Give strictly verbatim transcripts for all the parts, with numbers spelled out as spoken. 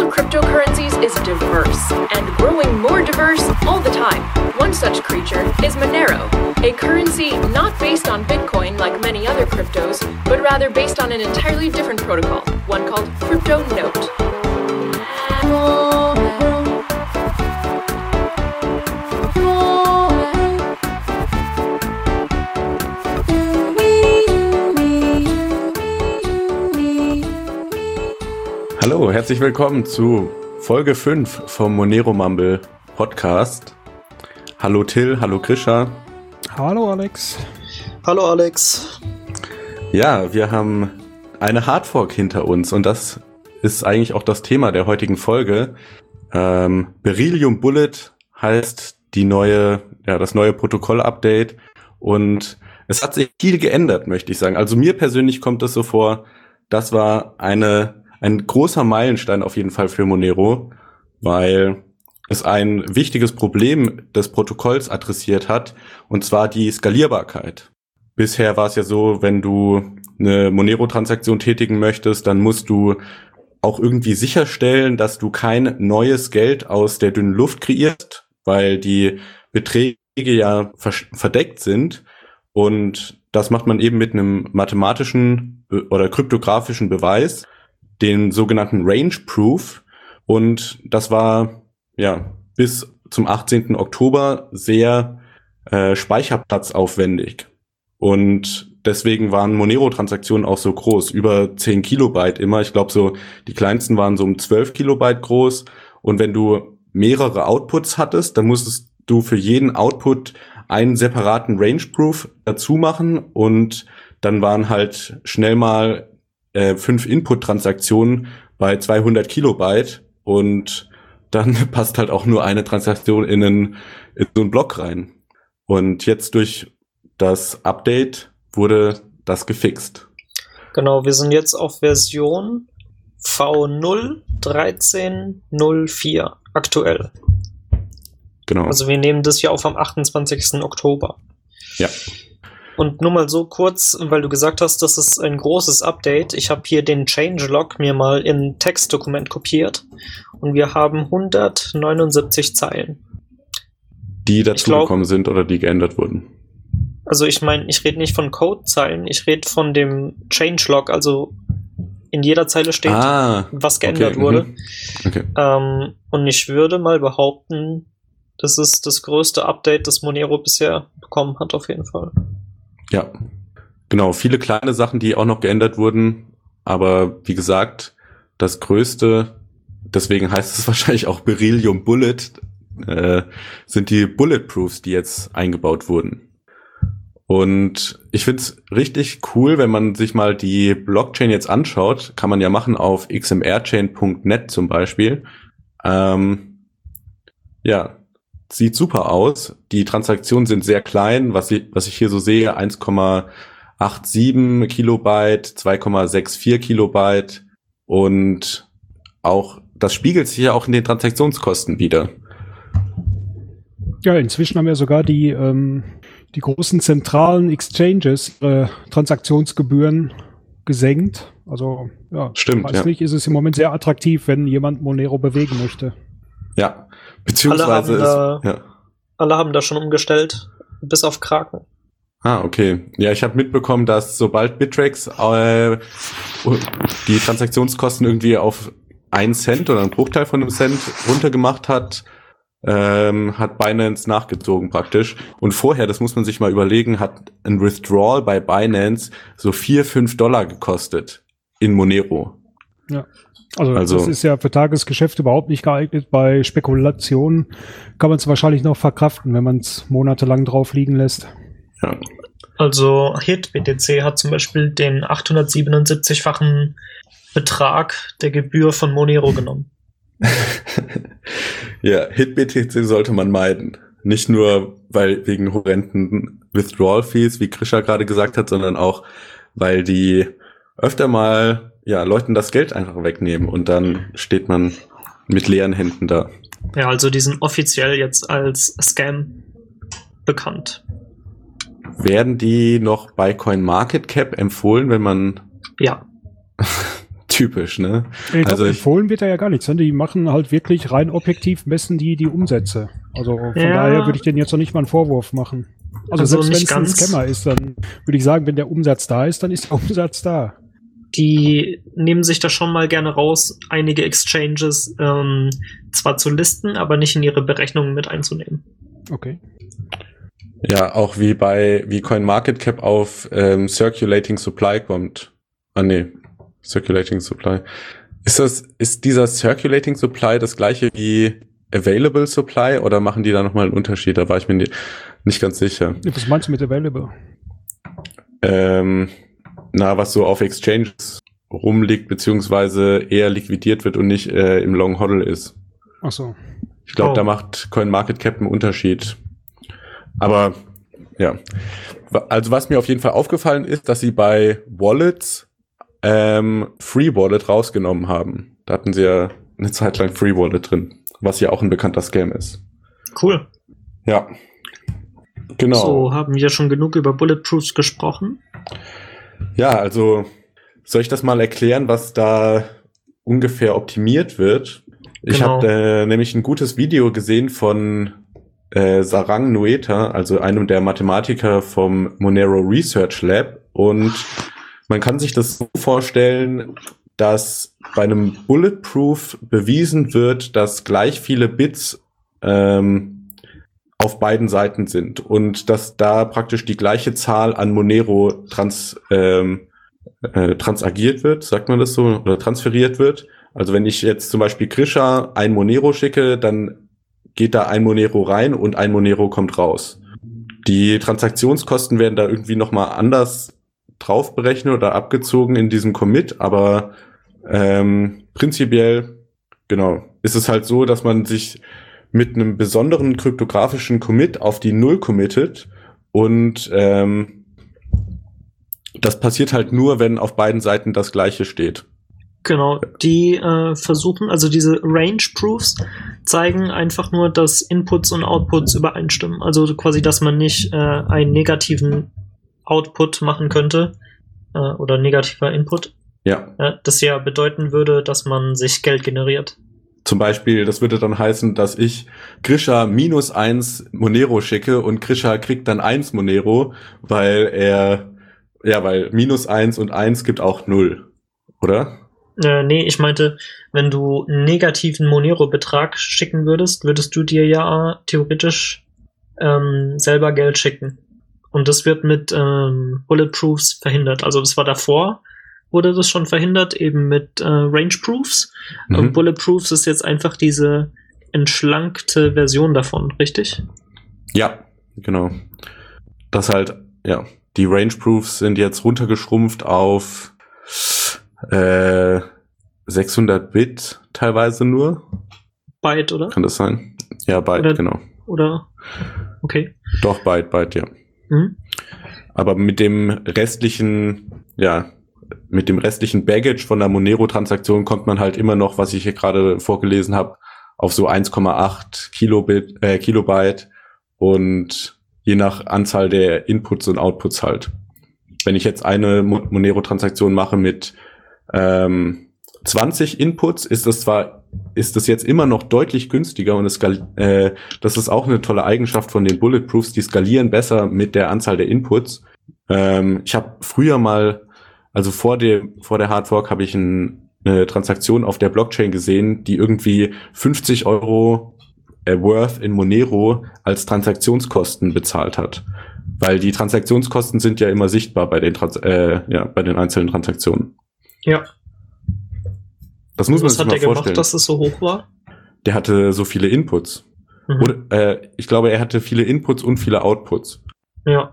of cryptocurrencies is diverse, and growing more diverse all the time. One such creature is Monero, a currency not based on Bitcoin like many other cryptos, but rather based on an entirely different protocol, one called CryptoNote. Hallo, herzlich willkommen zu Folge fünf vom Monero Mumble Podcast. Hallo Till, hallo Grisha. Hallo Alex. Hallo Alex. Ja, wir haben eine Hardfork hinter uns und das ist eigentlich auch das Thema der heutigen Folge. Ähm, Beryllium Bullet heißt die neue, ja, das neue Protokoll-Update und es hat sich viel geändert, möchte ich sagen. Also mir persönlich kommt es so vor, das war eine ein großer Meilenstein auf jeden Fall für Monero, weil es ein wichtiges Problem des Protokolls adressiert hat, und zwar die Skalierbarkeit. Bisher war es ja so, wenn du eine Monero-Transaktion tätigen möchtest, dann musst du auch irgendwie sicherstellen, dass du kein neues Geld aus der dünnen Luft kreierst, weil die Beträge ja verdeckt sind. Und das macht man eben mit einem mathematischen oder kryptografischen Beweis, den sogenannten Range Proof, und das war ja bis zum achtzehnten Oktober sehr äh, speicherplatzaufwendig, und deswegen waren Monero-Transaktionen auch so groß, über zehn Kilobyte immer. Ich glaube, so die kleinsten waren so um zwölf Kilobyte groß, und wenn du mehrere Outputs hattest, dann musstest du für jeden Output einen separaten Range Proof dazu machen, und dann waren halt schnell mal fünf Input-Transaktionen bei zweihundert Kilobyte, und dann passt halt auch nur eine Transaktion in, einen, in so einen Block rein. Und jetzt durch das Update wurde das gefixt. Genau, wir sind jetzt auf Version V null Punkt dreizehn Punkt null vier aktuell. Genau. Also wir nehmen das hier auf am achtundzwanzigsten Oktober. Ja. Und nur mal so kurz, weil du gesagt hast, das ist ein großes Update. Ich habe hier den Changelog mir mal in Textdokument kopiert und wir haben hundertneunundsiebzig Zeilen. Die dazugekommen sind oder die geändert wurden? Also ich meine, ich rede nicht von Codezeilen, ich rede von dem Changelog, also in jeder Zeile steht, ah, was geändert okay, wurde. Mhm. Okay. Ähm, und ich würde mal behaupten, das ist das größte Update, das Monero bisher bekommen hat, auf jeden Fall. Ja, genau. Viele kleine Sachen, die auch noch geändert wurden. Aber wie gesagt, das Größte, deswegen heißt es wahrscheinlich auch Beryllium Bullet, äh, sind die Bulletproofs, die jetzt eingebaut wurden. Und ich find's richtig cool, wenn man sich mal die Blockchain jetzt anschaut. Kann man ja machen auf x m r chain punkt net zum Beispiel. Ähm, ja. Sieht super aus. Die Transaktionen sind sehr klein, was ich, was ich hier so sehe, eins Komma siebenundachtzig Kilobyte, zwei Komma vierundsechzig Kilobyte, und auch das spiegelt sich ja auch in den Transaktionskosten wieder. Ja, inzwischen haben ja sogar die, ähm, die großen zentralen Exchanges ihre Transaktionsgebühren gesenkt. Also ja, Stimmt, weiß ja. nicht, ist es im Moment sehr attraktiv, wenn jemand Monero bewegen möchte. Ja, beziehungsweise alle haben, ist, da, ja. alle haben da schon umgestellt, bis auf Kraken. Ah, okay. Ja, ich habe mitbekommen, dass sobald Bittrex äh, die Transaktionskosten irgendwie auf einen Cent oder einen Bruchteil von einem Cent runtergemacht hat, ähm, hat Binance nachgezogen praktisch. Und vorher, das muss man sich mal überlegen, hat ein Withdrawal bei Binance so vier, fünf Dollar gekostet in Monero. Ja. Also, Also das ist ja für Tagesgeschäft überhaupt nicht geeignet. Bei Spekulationen kann man es wahrscheinlich noch verkraften, wenn man es monatelang drauf liegen lässt. Ja. Also HitBTC hat zum Beispiel den achthundertsiebenundsiebzig-fachen Betrag der Gebühr von Monero genommen. Ja, HitBTC sollte man meiden. Nicht nur weil wegen horrenden Withdrawal-Fees, wie Grisha gerade gesagt hat, sondern auch, weil die öfter mal ja Leuten das Geld einfach wegnehmen und dann steht man mit leeren Händen da. Ja, also die sind offiziell jetzt als Scam bekannt. Werden die noch bei CoinMarketCap empfohlen, wenn man... Ja. typisch, ne? Ich glaub, also ich, empfohlen wird da ja gar nichts. Ne? Die machen halt wirklich rein objektiv, messen die die Umsätze. Also von Ja. daher würde ich denen jetzt noch nicht mal einen Vorwurf machen. Also, Also selbst wenn nicht es ein ganz. Scammer ist, dann würde ich sagen, wenn der Umsatz da ist, dann ist der Umsatz da. Die nehmen sich da schon mal gerne raus, einige Exchanges ähm, zwar zu listen, aber nicht in ihre Berechnungen mit einzunehmen. Okay. ja, auch wie bei, wie CoinMarketCap auf ähm, Circulating Supply kommt. Ah, nee. Circulating Supply. Ist das, ist dieser Circulating Supply das gleiche wie Available Supply oder machen die da nochmal einen Unterschied? Da war ich mir nie, nicht ganz sicher. Was meinst du mit Available? Ähm, na, was so auf Exchanges rumliegt, beziehungsweise eher liquidiert wird und nicht äh, im Long Hodl ist. Ach so. Ich glaube, Oh. da macht CoinMarketCap einen Unterschied. Aber, ja. Also was mir auf jeden Fall aufgefallen ist, dass sie bei Wallets ähm, Free Wallet rausgenommen haben. Da hatten sie ja eine Zeit lang Free Wallet drin, was ja auch ein bekannter Scam ist. Cool. Ja. Genau. So, haben wir schon genug über Bulletproofs gesprochen? Ja, also soll ich das mal erklären, was da ungefähr optimiert wird? Ich Genau. habe äh, nämlich ein gutes Video gesehen von äh, Sarang Noeta, also einem der Mathematiker vom Monero Research Lab. Und man kann sich das so vorstellen, dass bei einem Bulletproof bewiesen wird, dass gleich viele Bits ähm, auf beiden Seiten sind und dass da praktisch die gleiche Zahl an Monero trans, ähm, äh, transagiert wird, sagt man das so, oder transferiert wird. Also wenn ich jetzt zum Beispiel Grisha ein Monero schicke, dann geht da ein Monero rein und ein Monero kommt raus. Die Transaktionskosten werden da irgendwie nochmal anders drauf berechnet oder abgezogen in diesem Commit, aber ähm, prinzipiell, genau, ist es halt so, dass man sich mit einem besonderen kryptografischen Commit auf die Null committet und ähm, das passiert halt nur, wenn auf beiden Seiten das Gleiche steht. Genau, die äh, versuchen, also diese Range Proofs zeigen einfach nur, dass Inputs und Outputs übereinstimmen. Also quasi, dass man nicht äh, einen negativen Output machen könnte äh, oder negativer Input. Ja. Äh, das ja bedeuten würde, dass man sich Geld generiert. Zum Beispiel, das würde dann heißen, dass ich Grisha minus eins Monero schicke und Grisha kriegt dann eins Monero, weil er, ja, weil minus eins und eins gibt auch null, oder? Äh, nee, ich meinte, wenn du einen negativen Monero-Betrag schicken würdest, würdest du dir ja theoretisch ähm, selber Geld schicken. Und das wird mit ähm, Bulletproofs verhindert. Also das war davor, wurde das schon verhindert, eben mit äh, Range-Proofs. Mhm. Und Bulletproofs ist jetzt einfach diese entschlankte Version davon, richtig? Ja, genau. Das halt, ja, die Range-Proofs sind jetzt runtergeschrumpft auf äh, sechshundert Bit teilweise nur. Byte, oder? Kann das sein? Ja, Byte, Oder- genau. Oder? Okay. Doch, Byte, Byte, ja. Mhm. Aber mit dem restlichen, ja, mit dem restlichen Baggage von der Monero-Transaktion kommt man halt immer noch, was ich hier gerade vorgelesen habe, auf so eins Komma acht Kilobit, äh, Kilobyte und je nach Anzahl der Inputs und Outputs halt. Wenn ich jetzt eine Mo- Monero-Transaktion mache mit ähm, zwanzig Inputs, ist das zwar, ist das jetzt immer noch deutlich günstiger und es skal- äh, das ist auch eine tolle Eigenschaft von den Bulletproofs, die skalieren besser mit der Anzahl der Inputs. Ähm, ich habe früher mal, also vor dem vor der Hardfork habe ich ein, eine Transaktion auf der Blockchain gesehen, die irgendwie fünfzig Euro äh, worth in Monero als Transaktionskosten bezahlt hat. Weil die Transaktionskosten sind ja immer sichtbar bei den Trans äh, ja, bei den einzelnen Transaktionen. Ja. Das muss man Was sich hat mal der gemacht, vorstellen. dass es so hoch war? Der hatte so viele Inputs. Mhm. Oder, äh, ich glaube, er hatte viele Inputs und viele Outputs. Ja.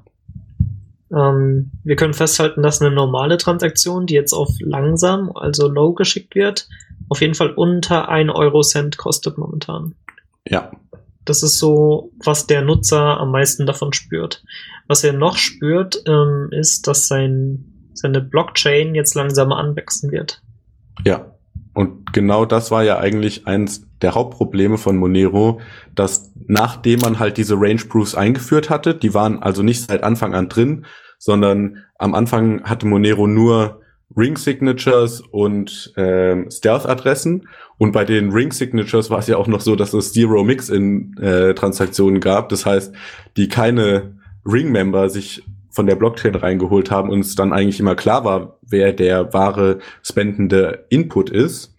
Ähm, wir können festhalten, dass eine normale Transaktion, die jetzt auf langsam, also low geschickt wird, auf jeden Fall unter ein Euro-Cent kostet momentan. Ja. Das ist so, was der Nutzer am meisten davon spürt. Was er noch spürt, ähm, ist, dass sein, seine Blockchain jetzt langsamer anwachsen wird. Ja. Und genau das war ja eigentlich eins der Hauptprobleme von Monero, dass nachdem man halt diese Range Proofs eingeführt hatte, die waren also nicht seit Anfang an drin, sondern am Anfang hatte Monero nur Ring-Signatures und ähm, Stealth-Adressen. Und bei den Ring-Signatures war es ja auch noch so, dass es Zero-Mix-in-Transaktionen gab. Das heißt, die keine Ring-Member sich von der Blockchain reingeholt haben und es dann eigentlich immer klar war, wer der wahre spendende Input ist.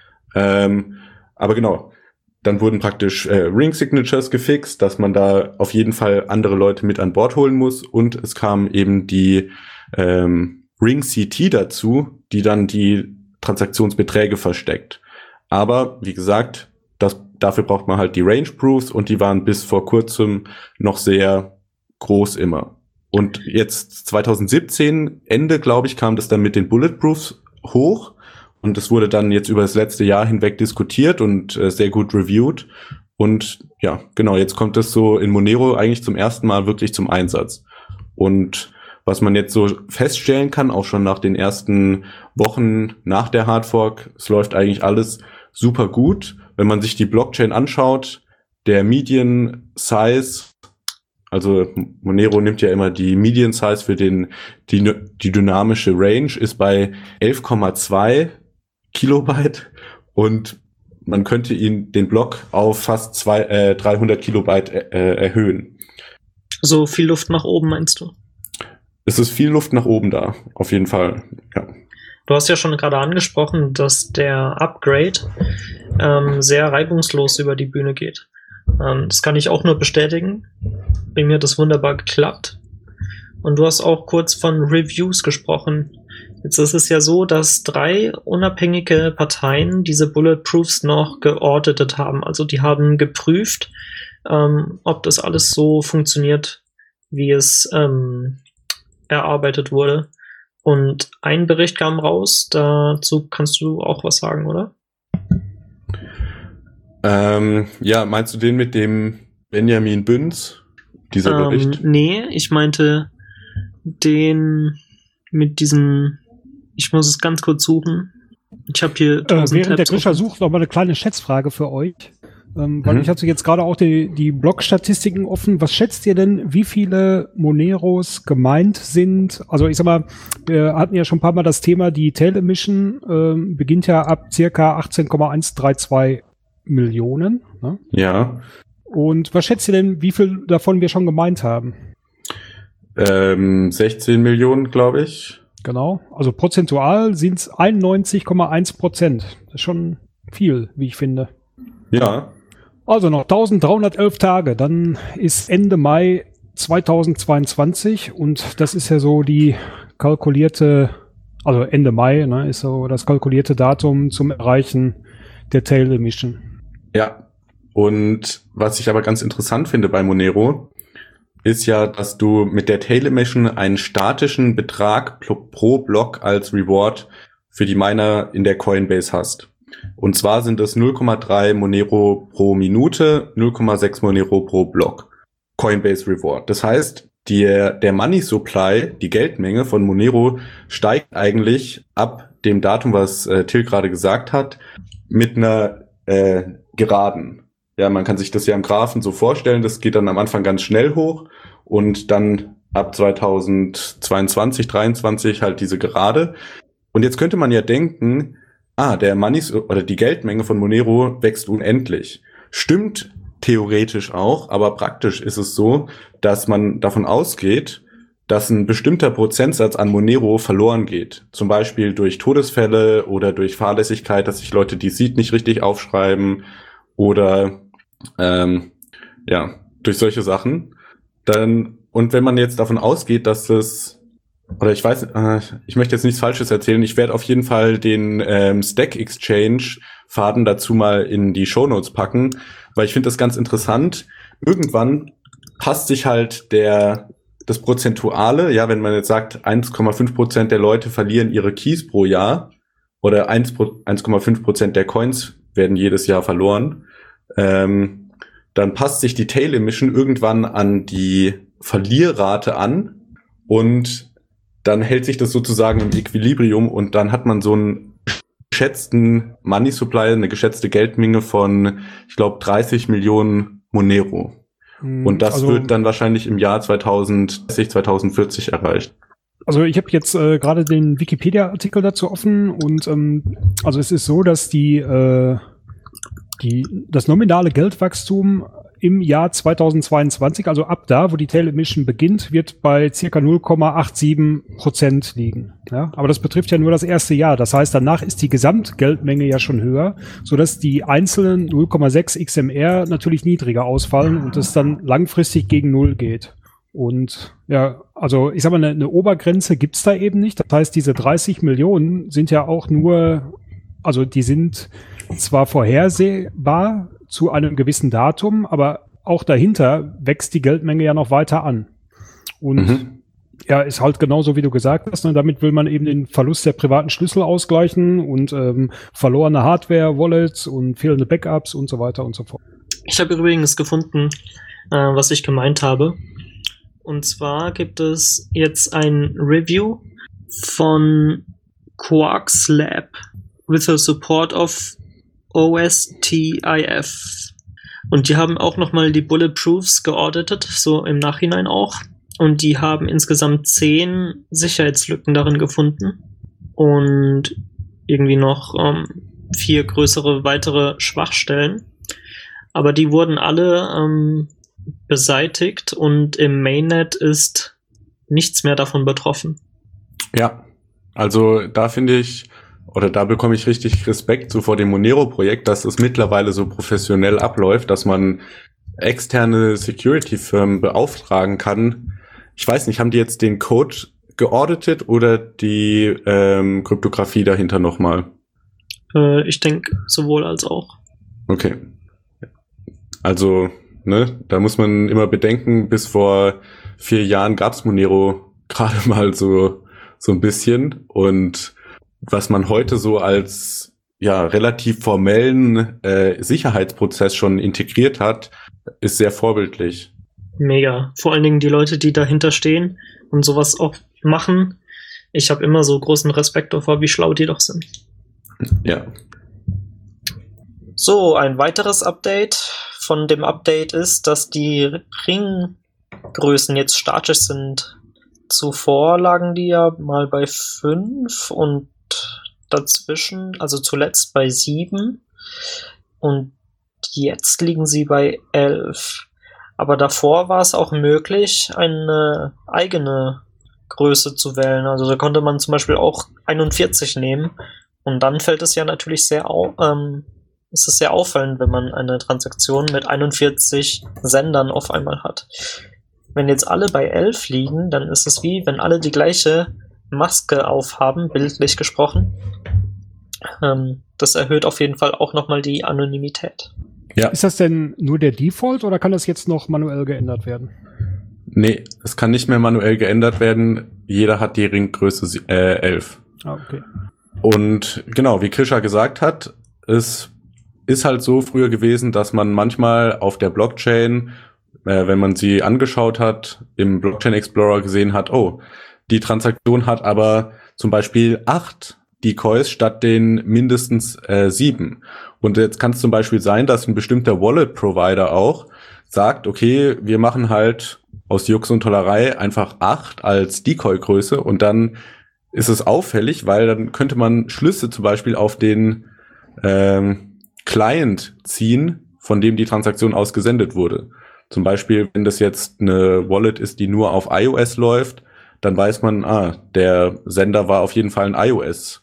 Ähm, aber genau, dann wurden praktisch äh, Ring-Signatures gefixt, dass man da auf jeden Fall andere Leute mit an Bord holen muss. Und es kam eben die ähm, Ring-C T dazu, die dann die Transaktionsbeträge versteckt. Aber wie gesagt, das, dafür braucht man halt die Range-Proofs und die waren bis vor kurzem noch sehr groß immer. Und jetzt zwanzig siebzehn, Ende, glaube ich, kam das dann mit den Bulletproofs hoch. Und es wurde dann jetzt über das letzte Jahr hinweg diskutiert und äh, sehr gut reviewed. Und ja, genau, jetzt kommt es so in Monero eigentlich zum ersten Mal wirklich zum Einsatz. Und was man jetzt so feststellen kann, auch schon nach den ersten Wochen nach der Hardfork, es läuft eigentlich alles super gut. Wenn man sich die Blockchain anschaut, der Median Size, also Monero nimmt ja immer die Median Size für den die, die dynamische Range, ist bei elf Komma zwei Kilobyte und man könnte ihn den Block auf fast zwei, äh, dreihundert Kilobyte äh, erhöhen. So viel Luft nach oben, meinst du? Es ist viel Luft nach oben da, auf jeden Fall, ja. Du hast ja schon gerade angesprochen, dass der Upgrade ähm, sehr reibungslos über die Bühne geht. Ähm, das kann ich auch nur bestätigen. Bei mir hat das wunderbar geklappt. Und du hast auch kurz von Reviews gesprochen. Jetzt ist es ja so, dass drei unabhängige Parteien diese Bulletproofs noch geauditet haben. Also die haben geprüft, ähm, ob das alles so funktioniert, wie es ähm, erarbeitet wurde. Und ein Bericht kam raus, dazu kannst du auch was sagen, oder? Ähm, ja, meinst du den mit dem Benjamin Büns, dieser ähm, Bericht? Nee, ich meinte den mit diesem, ich muss es ganz kurz suchen. Ich habe hier äh, Während Tabs der Grischer offen. sucht, noch mal eine kleine Schätzfrage für euch. Ähm, weil Mhm. ich hatte jetzt gerade auch die, die Blog-Statistiken offen. Was schätzt ihr denn, wie viele Moneros gemeint sind? Also ich sag mal, wir hatten ja schon ein paar Mal das Thema, die Tail Emission ähm, beginnt ja ab circa achtzehn Komma eins drei zwei Millionen. Ne? Ja. Und was schätzt ihr denn, wie viel davon wir schon gemeint haben? Ähm, sechzehn Millionen, glaube ich. Genau. Also prozentual sind es einundneunzig Komma eins Prozent. Das ist schon viel, wie ich finde. Ja. Also noch dreizehnhundertelf Tage, dann ist Ende Mai zweitausendzweiundzwanzig und das ist ja so die kalkulierte, also Ende Mai, ne, ist so das kalkulierte Datum zum Erreichen der Tail Emission. Ja. Und was ich aber ganz interessant finde bei Monero, ist ja, dass du mit der Tail Emission einen statischen Betrag pro Block als Reward für die Miner in der Coinbase hast. Und zwar sind es null Komma drei Monero pro Minute, null Komma sechs Monero pro Block. Coinbase Reward. Das heißt, die, der Money Supply, die Geldmenge von Monero, steigt eigentlich ab dem Datum, was äh, Till gerade gesagt hat, mit einer äh, Geraden. Ja, man kann sich das ja im Graphen so vorstellen, das geht dann am Anfang ganz schnell hoch und dann ab zweitausendzweiundzwanzig, dreiundzwanzig halt diese Gerade. Und jetzt könnte man ja denken, ah, der Money oder die Geldmenge von Monero wächst unendlich. Stimmt theoretisch auch, aber praktisch ist es so, dass man davon ausgeht, dass ein bestimmter Prozentsatz an Monero verloren geht. Zum Beispiel durch Todesfälle oder durch Fahrlässigkeit, dass sich Leute die Seed nicht richtig aufschreiben oder ähm, ja, durch solche Sachen. Dann, und wenn man jetzt davon ausgeht, dass das Oder ich weiß, äh, ich möchte jetzt nichts Falsches erzählen. Ich werde auf jeden Fall den ähm, Stack Exchange Faden dazu mal in die Shownotes packen, weil ich finde das ganz interessant. Irgendwann passt sich halt der das Prozentuale, ja, wenn man jetzt sagt, eins Komma fünf Prozent der Leute verlieren ihre Keys pro Jahr oder eins Komma fünf Prozent der Coins werden jedes Jahr verloren, ähm, dann passt sich die Tail Emission irgendwann an die Verlierrate an und dann hält sich das sozusagen im Equilibrium und dann hat man so einen geschätzten Money Supply, eine geschätzte Geldmenge von, ich glaube, dreißig Millionen Monero. Und das also, wird dann wahrscheinlich im Jahr zweitausenddreißig, zweitausendvierzig erreicht. Also ich habe jetzt äh, gerade den Wikipedia-Artikel dazu offen und ähm, also es ist so, dass die, äh, die das nominale Geldwachstum im Jahr zweitausendzweiundzwanzig, also ab da, wo die Tail Emission beginnt, wird bei circa null Komma siebenundachtzig Prozent liegen. Ja, aber das betrifft ja nur das erste Jahr. Das heißt, danach ist die Gesamtgeldmenge ja schon höher, sodass die einzelnen null Komma sechs X M R natürlich niedriger ausfallen und es dann langfristig gegen Null geht. Und ja, also ich sag mal, eine, eine Obergrenze gibt's da eben nicht. Das heißt, diese dreißig Millionen sind ja auch nur, also die sind zwar vorhersehbar zu einem gewissen Datum, aber auch dahinter wächst die Geldmenge ja noch weiter an. Und mhm. ja, ist halt genauso, wie du gesagt hast. Ne? Damit will man eben den Verlust der privaten Schlüssel ausgleichen und ähm, verlorene Hardware, Wallets und fehlende Backups und so weiter und so fort. Ich habe übrigens gefunden, äh, was ich gemeint habe. Und zwar gibt es jetzt ein Review von Quarks Lab with the support of O S T I F. Und die haben auch nochmal die Bulletproofs geauditet, so im Nachhinein auch. Und die haben insgesamt zehn Sicherheitslücken darin gefunden. Und irgendwie noch ähm, vier größere weitere Schwachstellen. Aber die wurden alle ähm, beseitigt und im Mainnet ist nichts mehr davon betroffen. Ja, also da finde ich, oder da bekomme ich richtig Respekt so vor dem Monero-Projekt, dass es mittlerweile so professionell abläuft, dass man externe Security-Firmen beauftragen kann. Ich weiß nicht, haben die jetzt den Code geauditet oder die ähm, Kryptographie dahinter nochmal? Äh, ich denke sowohl als auch. Okay. Also, ne, da muss man immer bedenken, bis vor vier Jahren gab's Monero gerade mal so so ein bisschen und was man heute so als ja relativ formellen äh, Sicherheitsprozess schon integriert hat, ist sehr vorbildlich. Mega. Vor allen Dingen die Leute, die dahinter stehen und sowas auch machen. Ich habe immer so großen Respekt davor, wie schlau die doch sind. Ja. So, ein weiteres Update von dem Update ist, dass die Ringgrößen jetzt statisch sind. Zuvor lagen die ja mal bei fünf und dazwischen, also zuletzt bei sieben und jetzt liegen sie bei elf. Aber davor war es auch möglich, eine eigene Größe zu wählen. Also da konnte man zum Beispiel auch einundvierzig nehmen und dann fällt es ja natürlich sehr auf, ähm, es ist sehr auffallend, wenn man eine Transaktion mit einundvierzig Sendern auf einmal hat. Wenn jetzt alle bei elf liegen, dann ist es wie, wenn alle die gleiche Maske aufhaben, bildlich gesprochen. Ähm, das erhöht auf jeden Fall auch nochmal die Anonymität. Ja. Ist das denn nur der Default oder kann das jetzt noch manuell geändert werden? Nee, es kann nicht mehr manuell geändert werden. Jeder hat die Ringgröße äh, elf. Ah, okay. Und genau, wie Krisha gesagt hat, es ist halt so früher gewesen, dass man manchmal auf der Blockchain, äh, wenn man sie angeschaut hat, im Blockchain Explorer gesehen hat, oh, die Transaktion hat aber zum Beispiel acht Decoys statt den mindestens äh, sieben. Und jetzt kann es zum Beispiel sein, dass ein bestimmter Wallet-Provider auch sagt, okay, wir machen halt aus Jux und Tollerei einfach acht als Decoy-Größe und dann ist es auffällig, weil dann könnte man Schlüsse zum Beispiel auf den ähm, Client ziehen, von dem die Transaktion aus gesendet wurde. Zum Beispiel, wenn das jetzt eine Wallet ist, die nur auf iOS läuft, dann weiß man, ah, der Sender war auf jeden Fall ein iOS-User.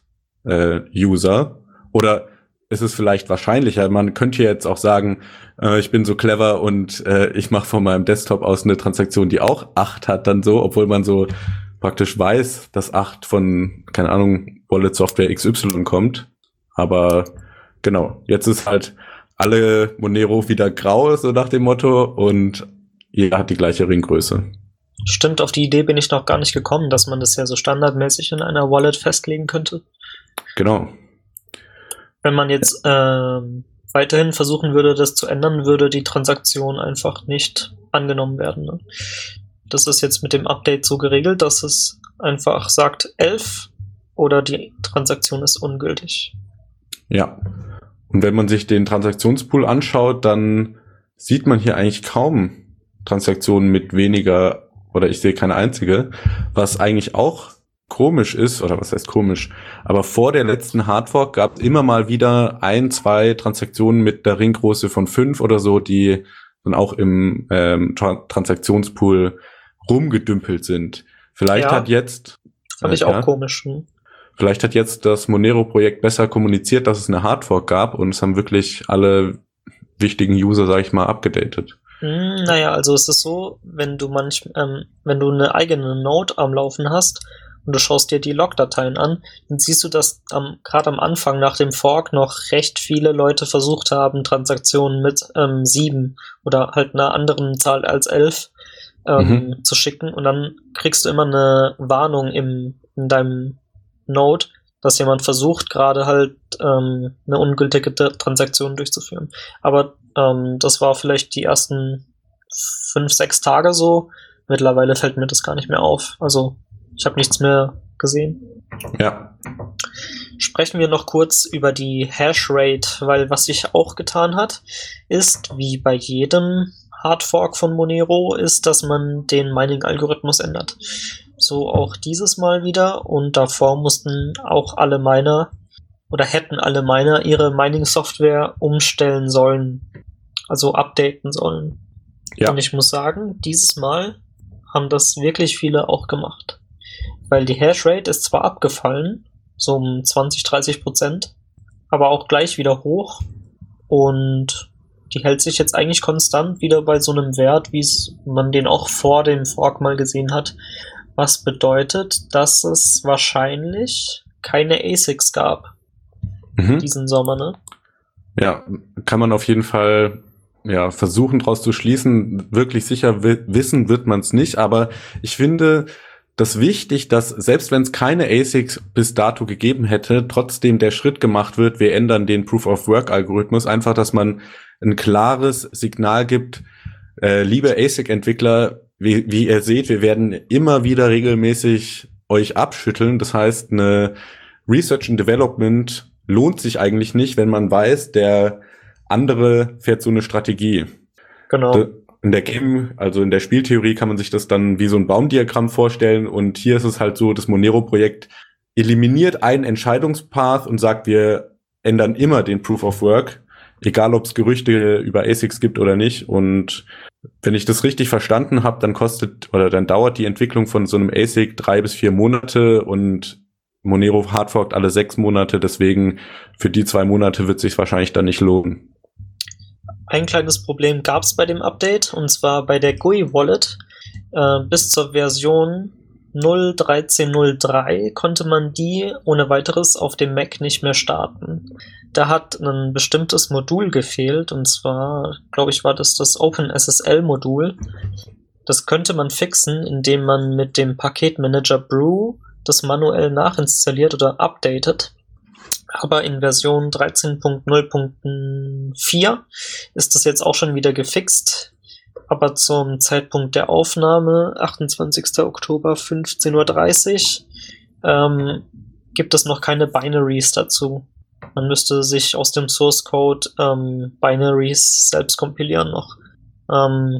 Äh, Oder ist es vielleicht wahrscheinlicher, man könnte jetzt auch sagen, äh, ich bin so clever und äh, ich mache von meinem Desktop aus eine Transaktion, die auch acht hat, dann so, obwohl man so praktisch weiß, dass acht von, keine Ahnung, Wallet-Software X Y kommt. Aber genau, jetzt ist halt alle Monero wieder grau, so nach dem Motto, und jeder hat die gleiche Ringgröße. Stimmt, auf die Idee bin ich noch gar nicht gekommen, dass man das ja so standardmäßig in einer Wallet festlegen könnte. Genau. Wenn man jetzt ähm, weiterhin versuchen würde, das zu ändern, würde die Transaktion einfach nicht angenommen werden. Ne? Das ist jetzt mit dem Update so geregelt, dass es einfach sagt elf oder die Transaktion ist ungültig. Ja. Und wenn man sich den Transaktionspool anschaut, dann sieht man hier eigentlich kaum Transaktionen mit weniger oder ich sehe keine einzige, was eigentlich auch komisch ist, oder was heißt komisch, aber vor der letzten Hardfork gab es immer mal wieder ein, zwei Transaktionen mit der Ringgröße von fünf oder so, die dann auch im ähm, Tra- Transaktionspool rumgedümpelt sind. Vielleicht Ja. hat jetzt Fand ich äh, auch ja, komisch. Hm. vielleicht hat jetzt das Monero-Projekt besser kommuniziert, dass es eine Hardfork gab und es haben wirklich alle wichtigen User, sag ich mal, abgedatet. Hm, naja, also es ist so, wenn du manch, ähm, wenn du eine eigene Node am Laufen hast und du schaust dir die Logdateien an, dann siehst du, dass am, gerade am Anfang nach dem Fork noch recht viele Leute versucht haben, Transaktionen mit ähm, sieben oder halt einer anderen Zahl als elf ähm, Mhm. zu schicken und dann kriegst du immer eine Warnung im, in deinem Node, dass jemand versucht, gerade halt ähm, eine ungültige Transaktion durchzuführen. Aber ähm, das war vielleicht die ersten fünf, sechs Tage so. Mittlerweile fällt mir das gar nicht mehr auf. Also ich habe nichts mehr gesehen. Ja. Sprechen wir noch kurz über die Hashrate, weil was sich auch getan hat, ist, wie bei jedem Hardfork von Monero, ist, dass man den Mining-Algorithmus ändert. So auch dieses Mal wieder und davor mussten auch alle Miner oder hätten alle Miner ihre Mining-Software umstellen sollen, also updaten sollen. Ja. Und ich muss sagen, dieses Mal haben das wirklich viele auch gemacht. Weil die Hashrate ist zwar abgefallen, so um zwanzig, dreißig Prozent, aber auch gleich wieder hoch und die hält sich jetzt eigentlich konstant wieder bei so einem Wert, wie es man den auch vor dem Fork mal gesehen hat. Was bedeutet, dass es wahrscheinlich keine A S I Cs gab Mhm. diesen Sommer, ne? Ja, kann man auf jeden Fall ja versuchen draus zu schließen. Wirklich sicher wi- wissen wird man es nicht, aber ich finde das wichtig, dass selbst wenn es keine A S I Cs bis dato gegeben hätte, trotzdem der Schritt gemacht wird, wir ändern den Proof-of-Work-Algorithmus, einfach, dass man ein klares Signal gibt, äh, liebe A S I C-Entwickler, wie, wie ihr seht, wir werden immer wieder regelmäßig euch abschütteln. Das heißt, eine Research and Development lohnt sich eigentlich nicht, wenn man weiß, der andere fährt so eine Strategie. Genau. In der Game, also in der Spieltheorie kann man sich das dann wie so ein Baumdiagramm vorstellen und hier ist es halt so, das Monero-Projekt eliminiert einen Entscheidungspath und sagt, wir ändern immer den Proof of Work, egal ob es Gerüchte über A S I Cs gibt oder nicht. Und wenn ich das richtig verstanden habe, dann kostet oder dann dauert die Entwicklung von so einem A S I C drei bis vier Monate und Monero hardforkt alle sechs Monate, deswegen für die zwei Monate wird es sich wahrscheinlich dann nicht lohnen. Ein kleines Problem gab es bei dem Update, und zwar bei der G U I-Wallet. Äh, bis zur Version null Punkt dreizehn Punkt null drei konnte man die ohne weiteres auf dem Mac nicht mehr starten. Da hat ein bestimmtes Modul gefehlt, und zwar, glaube ich, war das das OpenSSL-Modul. Das könnte man fixen, indem man mit dem Paketmanager Brew das manuell nachinstalliert oder updatet. Aber in Version dreizehn Punkt null Punkt vier ist das jetzt auch schon wieder gefixt. Aber zum Zeitpunkt der Aufnahme, achtundzwanzigster Oktober, fünfzehn Uhr dreißig, ähm, gibt es noch keine Binaries dazu. Man müsste sich aus dem Source Code ähm, Binaries selbst kompilieren noch. Ähm,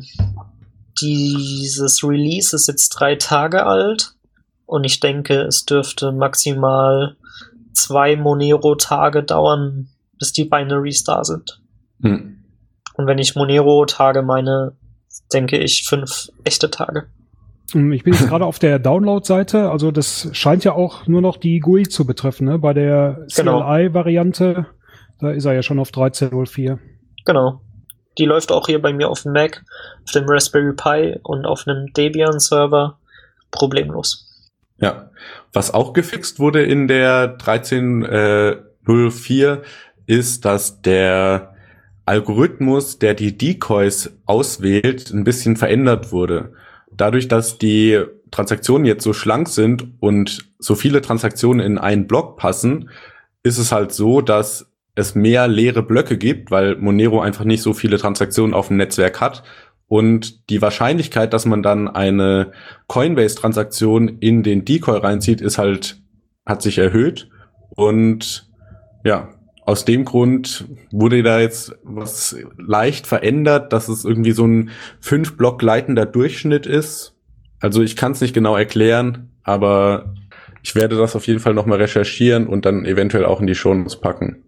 dieses Release ist jetzt drei Tage alt und ich denke, es dürfte maximal zwei Monero-Tage dauern, bis die Binaries da sind. Hm. Und wenn ich Monero-Tage meine, denke ich fünf echte Tage. Ich bin jetzt gerade auf der Download-Seite, also das scheint ja auch nur noch die G U I zu betreffen, ne? Bei der C L I-Variante, da ist er ja schon auf dreizehn Punkt null vier. Genau. Die läuft auch hier bei mir auf dem Mac, auf dem Raspberry Pi und auf einem Debian-Server problemlos. Ja, was auch gefixt wurde in der dreizehn Punkt null vier ist, dass der Algorithmus, der die Decoys auswählt, ein bisschen verändert wurde. Dadurch, dass die Transaktionen jetzt so schlank sind und so viele Transaktionen in einen Block passen, ist es halt so, dass es mehr leere Blöcke gibt, weil Monero einfach nicht so viele Transaktionen auf dem Netzwerk hat. Und die Wahrscheinlichkeit, dass man dann eine Coinbase-Transaktion in den Decoy reinzieht, ist halt, hat sich erhöht. Und ja, aus dem Grund wurde da jetzt was leicht verändert, dass es irgendwie so ein fünf Block leitender Durchschnitt ist. Also ich kann es nicht genau erklären, aber ich werde das auf jeden Fall nochmal recherchieren und dann eventuell auch in die Shownotes packen.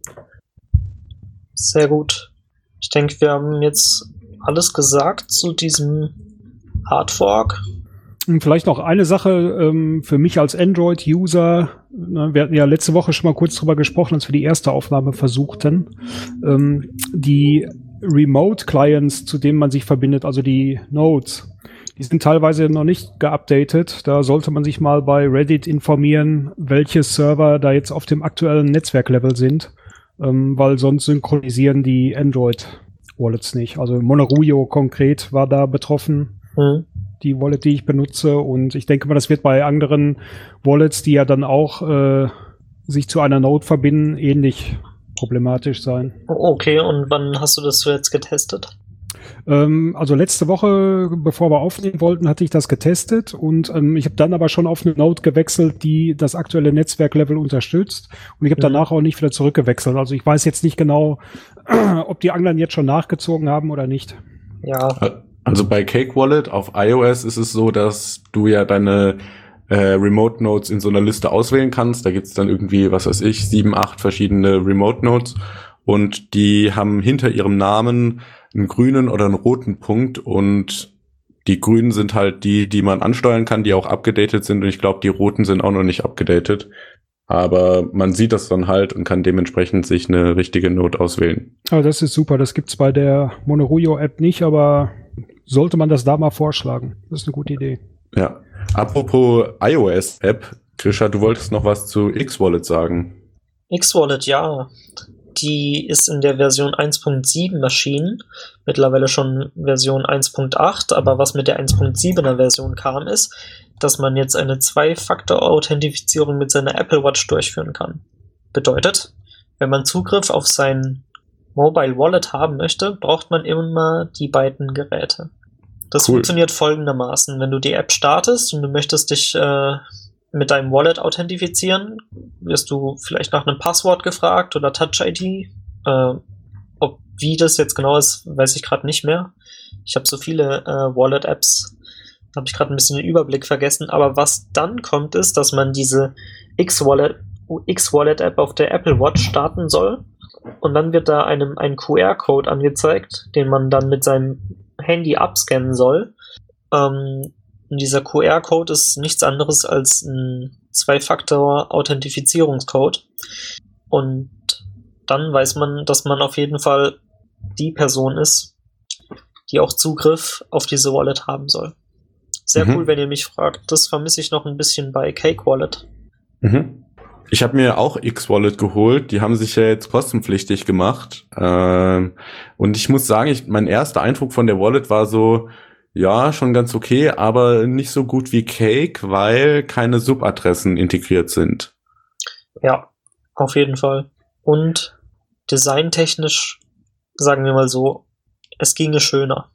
Sehr gut. Ich denke, wir haben jetzt alles gesagt zu diesem Hardfork. Und vielleicht noch eine Sache ähm, für mich als Android-User. Ne, wir hatten ja letzte Woche schon mal kurz drüber gesprochen, als wir die erste Aufnahme versuchten. Ähm, die Remote-Clients, zu denen man sich verbindet, also die Nodes, die sind teilweise noch nicht geupdatet. Da sollte man sich mal bei Reddit informieren, welche Server da jetzt auf dem aktuellen Netzwerklevel sind, ähm, weil sonst synchronisieren die Android-Wallets nicht. Also Monerujo konkret war da betroffen. Hm. Die Wallet, die ich benutze. Und ich denke mal, das wird bei anderen Wallets, die ja dann auch äh, sich zu einer Node verbinden, ähnlich problematisch sein. Okay, und wann hast du das jetzt getestet? Ähm, also letzte Woche, bevor wir aufnehmen wollten, hatte ich das getestet und ähm, ich habe dann aber schon auf eine Node gewechselt, die das aktuelle Netzwerklevel unterstützt. Und ich habe Mhm. danach auch nicht wieder zurückgewechselt. Also ich weiß jetzt nicht genau, ob die anderen jetzt schon nachgezogen haben oder nicht. Ja, Also bei Cake Wallet auf iOS ist es so, dass du ja deine äh, Remote Nodes in so einer Liste auswählen kannst. Da gibt's dann irgendwie, was weiß ich, sieben, acht verschiedene Remote Nodes und die haben hinter ihrem Namen einen grünen oder einen roten Punkt und die grünen sind halt die, die man ansteuern kann, die auch abgedatet sind und ich glaube, die roten sind auch noch nicht abgedatet. Aber man sieht das dann halt und kann dementsprechend sich eine richtige Node auswählen. Aber das ist super. Das gibt's bei der Monerujo-App nicht, aber sollte man das da mal vorschlagen. Das ist eine gute Idee. Ja. Apropos iOS-App, Krisha, du wolltest noch was zu X-Wallet sagen. X-Wallet, ja. Die ist in der Version eins Punkt sieben erschienen. Mittlerweile schon Version eins Punkt acht, aber was mit der eins Punkt siebener Version kam, ist, dass man jetzt eine Zwei-Faktor-Authentifizierung mit seiner Apple Watch durchführen kann. Bedeutet, wenn man Zugriff auf sein Mobile Wallet haben möchte, braucht man immer die beiden Geräte. Das Cool. funktioniert folgendermaßen. Wenn du die App startest und du möchtest dich äh, mit deinem Wallet authentifizieren, wirst du vielleicht nach einem Passwort gefragt oder Touch I D. Äh, ob wie das jetzt genau ist, weiß ich gerade nicht mehr. Ich habe so viele äh, Wallet-Apps, habe ich gerade ein bisschen den Überblick vergessen. Aber was dann kommt, ist, dass man diese X-Wallet, X-Wallet-App auf der Apple Watch starten soll. Und dann wird da einem ein Q R-Code angezeigt, den man dann mit seinem Handy abscannen soll. Ähm, und dieser Q R-Code ist nichts anderes als ein Zwei-Faktor-Authentifizierungscode. Und dann weiß man, dass man auf jeden Fall die Person ist, die auch Zugriff auf diese Wallet haben soll. Sehr Mhm. cool, wenn ihr mich fragt. Das vermisse ich noch ein bisschen bei Cake Wallet. Mhm. Ich habe mir auch X-Wallet geholt. Die haben sich ja jetzt kostenpflichtig gemacht. Ähm, und ich muss sagen, ich, mein erster Eindruck von der Wallet war so, ja, schon ganz okay, aber nicht so gut wie Cake, weil keine Subadressen integriert sind. Ja, auf jeden Fall. Und designtechnisch, sagen wir mal so, es ginge schöner.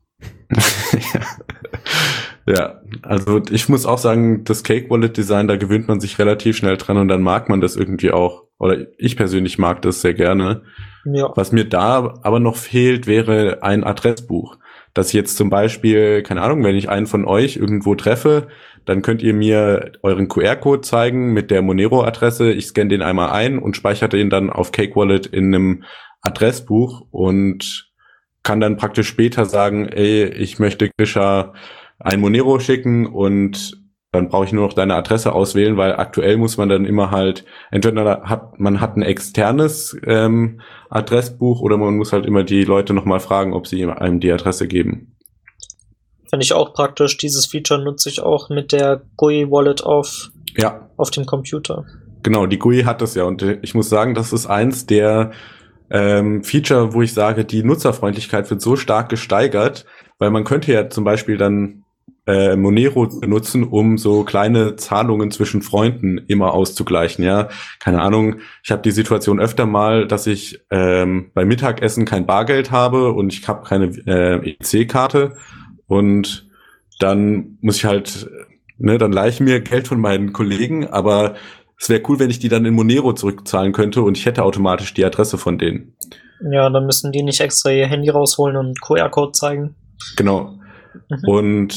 Ja, also ich muss auch sagen, das Cake Wallet Design, da gewöhnt man sich relativ schnell dran und dann mag man das irgendwie auch. Oder ich persönlich mag das sehr gerne. Ja. Was mir da aber noch fehlt, wäre ein Adressbuch. Dass ich jetzt zum Beispiel, keine Ahnung, wenn ich einen von euch irgendwo treffe, dann könnt ihr mir euren Q R-Code zeigen mit der Monero-Adresse. Ich scanne den einmal ein und speichere den dann auf Cake Wallet in einem Adressbuch und kann dann praktisch später sagen, ey, ich möchte Grisha ein Monero schicken und dann brauche ich nur noch deine Adresse auswählen, weil aktuell muss man dann immer halt, entweder hat man hat ein externes ähm, Adressbuch oder man muss halt immer die Leute nochmal fragen, ob sie einem die Adresse geben. Finde ich auch praktisch. Dieses Feature nutze ich auch mit der G U I-Wallet auf, Ja, auf dem Computer. genau, die G U I hat das ja und ich muss sagen, das ist eins der ähm, Feature, wo ich sage, die Nutzerfreundlichkeit wird so stark gesteigert, weil man könnte ja zum Beispiel dann äh, Monero benutzen, um so kleine Zahlungen zwischen Freunden immer auszugleichen, ja. Keine Ahnung, ich habe die Situation öfter mal, dass ich ähm, beim Mittagessen kein Bargeld habe und ich habe keine äh, E C-Karte und dann muss ich halt, ne, dann leihe ich mir Geld von meinen Kollegen, aber es wäre cool, wenn ich die dann in Monero zurückzahlen könnte und ich hätte automatisch die Adresse von denen. Ja, dann müssen die nicht extra ihr Handy rausholen und Q R-Code zeigen. Genau. Mhm. Und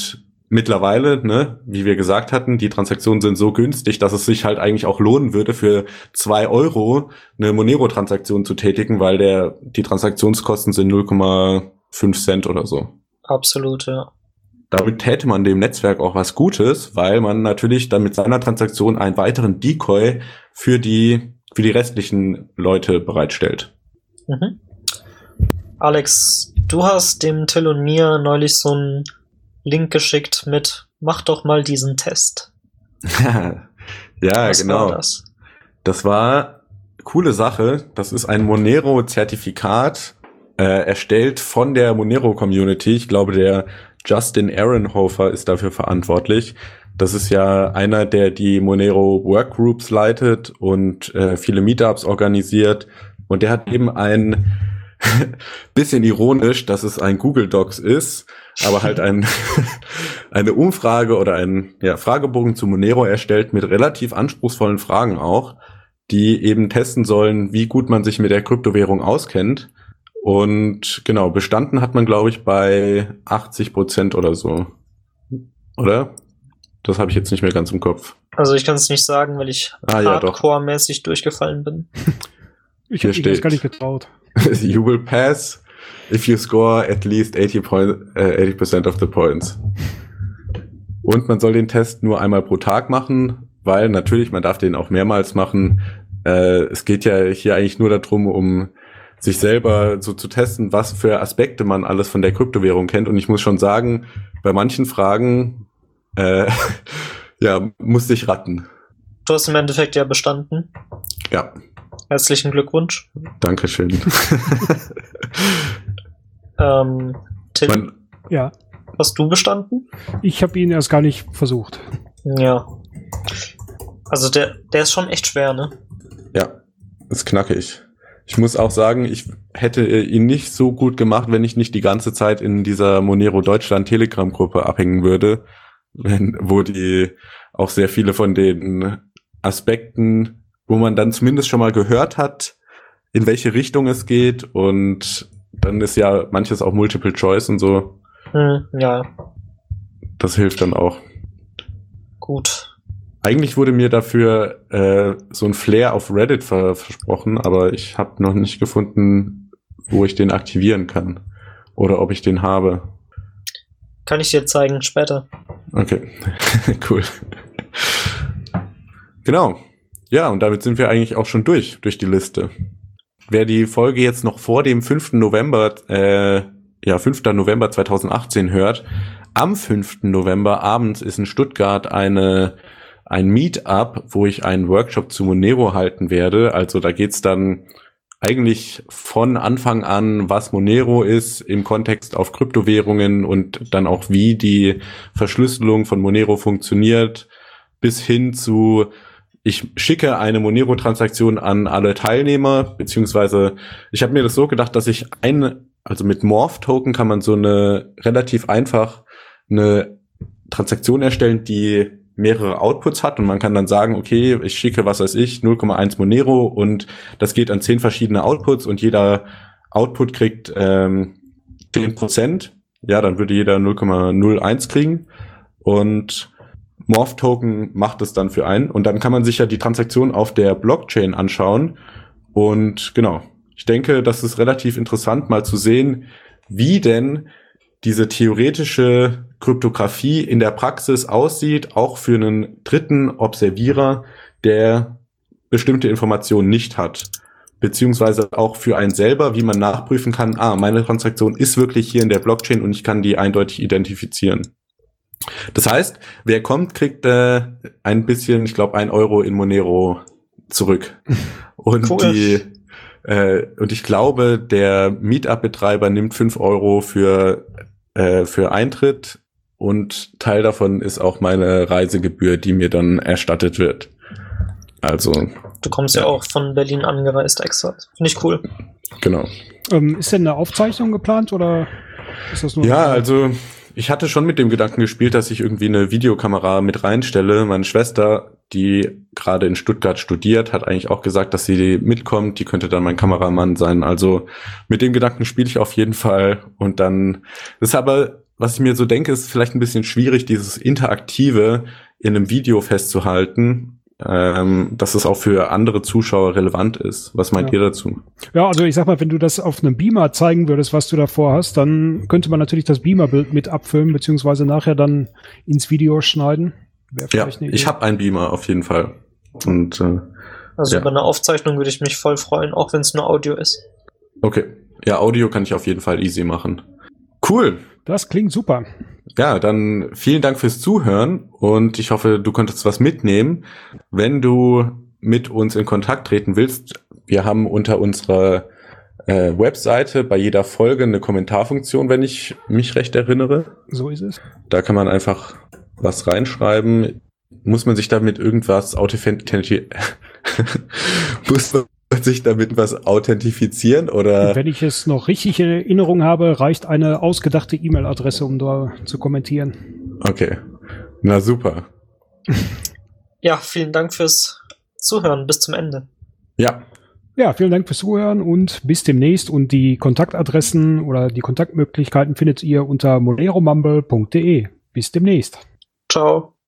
mittlerweile, ne, wie wir gesagt hatten, die Transaktionen sind so günstig, dass es sich halt eigentlich auch lohnen würde, für zwei Euro eine Monero-Transaktion zu tätigen, weil der die Transaktionskosten sind null Komma fünf Cent oder so. Absolut, ja. Damit täte man dem Netzwerk auch was Gutes, weil man natürlich dann mit seiner Transaktion einen weiteren Decoy für die für die restlichen Leute bereitstellt. Mhm. Alex, du hast dem Till und mir neulich so einen Link geschickt mit mach doch mal diesen Test. Ja, Was genau. war das? Das war coole Sache. Das ist ein Monero-Zertifikat, äh, erstellt von der Monero-Community. Ich glaube, der Justin Ehrenhofer ist dafür verantwortlich. Das ist ja einer, der die Monero Workgroups leitet und äh, viele Meetups organisiert. Und der hat eben ein bisschen ironisch, dass es ein Google Docs ist, aber halt ein eine Umfrage oder ein ja, Fragebogen zu Monero erstellt mit relativ anspruchsvollen Fragen auch, die eben testen sollen, wie gut man sich mit der Kryptowährung auskennt. Und genau, bestanden hat man, glaube ich, bei achtzig Prozent oder so. Oder? Das habe ich jetzt nicht mehr ganz im Kopf. Also ich kann es nicht sagen, weil ich Ah, ja, doch. hardcore-mäßig durchgefallen bin. Ich Hier habe mich das steht. gar nicht getraut. You will pass if you score at least eighty percent of the points. Und man soll den Test nur einmal pro Tag machen, weil natürlich, man darf den auch mehrmals machen. Äh, es geht ja hier eigentlich nur darum, um sich selber so zu testen, was für Aspekte man alles von der Kryptowährung kennt. Und ich muss schon sagen, bei manchen Fragen äh, ja, musste ich raten. Du hast im Endeffekt ja bestanden. Ja, Herzlichen Glückwunsch. Dankeschön. Ähm, Till, Man, Ja, hast du bestanden? ich habe ihn erst gar nicht versucht. Ja. Also der, der ist schon echt schwer, ne? ja, ist knackig. Ich muss auch sagen, ich hätte ihn nicht so gut gemacht, wenn ich nicht die ganze Zeit in dieser Monero Deutschland Telegram-Gruppe abhängen würde, wenn, wo die auch sehr viele von den Aspekten, wo man dann zumindest schon mal gehört hat, in welche Richtung es geht, und dann ist ja manches auch Multiple Choice und so. Hm, ja, Das hilft dann auch. gut. Eigentlich wurde mir dafür äh, so ein Flair auf Reddit ver- versprochen, aber ich habe noch nicht gefunden, wo ich den aktivieren kann oder ob ich den habe. Kann ich dir zeigen später. Okay, cool. Genau. Ja, und damit sind wir eigentlich auch schon durch, durch die Liste. Wer die Folge jetzt noch vor dem fünften November, äh, ja, fünften November zweitausendachtzehn hört, am fünften November abends ist in Stuttgart eine ein Meetup, wo ich einen Workshop zu Monero halten werde. Also da geht's dann eigentlich von Anfang an, was Monero ist im Kontext auf Kryptowährungen und dann auch, wie die Verschlüsselung von Monero funktioniert, bis hin zu, ich schicke eine Monero-Transaktion an alle Teilnehmer, beziehungsweise ich habe mir das so gedacht, dass ich eine, also mit Morph-Token kann man so eine relativ einfach eine Transaktion erstellen, die mehrere Outputs hat, und man kann dann sagen, okay, ich schicke, was weiß ich, null Komma eins Monero, und das geht an zehn verschiedene Outputs, und jeder Output kriegt ähm, zehn Prozent. Ja, dann würde jeder null Komma null eins kriegen, und Morph-Token macht es dann für einen, und dann kann man sich ja die Transaktion auf der Blockchain anschauen. Und genau, ich denke, das ist relativ interessant, mal zu sehen, wie denn diese theoretische Kryptographie in der Praxis aussieht, auch für einen dritten Observierer, der bestimmte Informationen nicht hat. Beziehungsweise auch für einen selber, wie man nachprüfen kann, ah, meine Transaktion ist wirklich hier in der Blockchain und ich kann die eindeutig identifizieren. Das heißt, wer kommt, kriegt äh, ein bisschen, ich glaube, ein Euro in Monero zurück. Und Cool. die äh, und ich glaube, der Meetup-Betreiber nimmt fünf Euro für äh, für Eintritt, und Teil davon ist auch meine Reisegebühr, die mir dann erstattet wird. Also, Du kommst ja, Ja. auch von Berlin angereist extra. Finde ich cool. genau. Ähm, ist denn eine Aufzeichnung geplant oder ist das nur? Ja, also ich hatte schon mit dem Gedanken gespielt, dass ich irgendwie eine Videokamera mit reinstelle. Meine Schwester, die gerade in Stuttgart studiert, hat eigentlich auch gesagt, dass sie mitkommt. Die könnte dann mein Kameramann sein. Also mit dem Gedanken spiele ich auf jeden Fall. Und dann ist aber was ich mir so denke, ist vielleicht ein bisschen schwierig, dieses Interaktive in einem Video festzuhalten, ähm, dass es auch für andere Zuschauer relevant ist. Was meint ja. ihr dazu? Ja, also ich sag mal, wenn du das auf einem Beamer zeigen würdest, was du davor hast, dann könnte man natürlich das Beamer-Bild mit abfilmen, beziehungsweise nachher dann ins Video schneiden. Ja, ich habe einen Beamer auf jeden Fall. Und äh, Also ja. über eine Aufzeichnung würde ich mich voll freuen, auch wenn es nur Audio ist. Okay. Ja, Audio kann ich auf jeden Fall easy machen. Cool. Das klingt super. Ja, dann vielen Dank fürs Zuhören und ich hoffe, du konntest was mitnehmen. Wenn du mit uns in Kontakt treten willst, wir haben unter unserer äh, Webseite bei jeder Folge eine Kommentarfunktion, wenn ich mich recht erinnere. So ist es. Da kann man einfach was reinschreiben. Muss man sich damit irgendwas authentifizieren? Muss man sich damit was authentifizieren oder? Wenn ich es noch richtig in Erinnerung habe, reicht eine ausgedachte E-Mail-Adresse, um da zu kommentieren. Okay, na super. Ja, vielen Dank fürs Zuhören. Bis zum Ende. Ja. Ja, vielen Dank fürs Zuhören und bis demnächst. Und die Kontaktadressen oder die Kontaktmöglichkeiten findet ihr unter moleromumble punkt de. Bis demnächst. Ciao.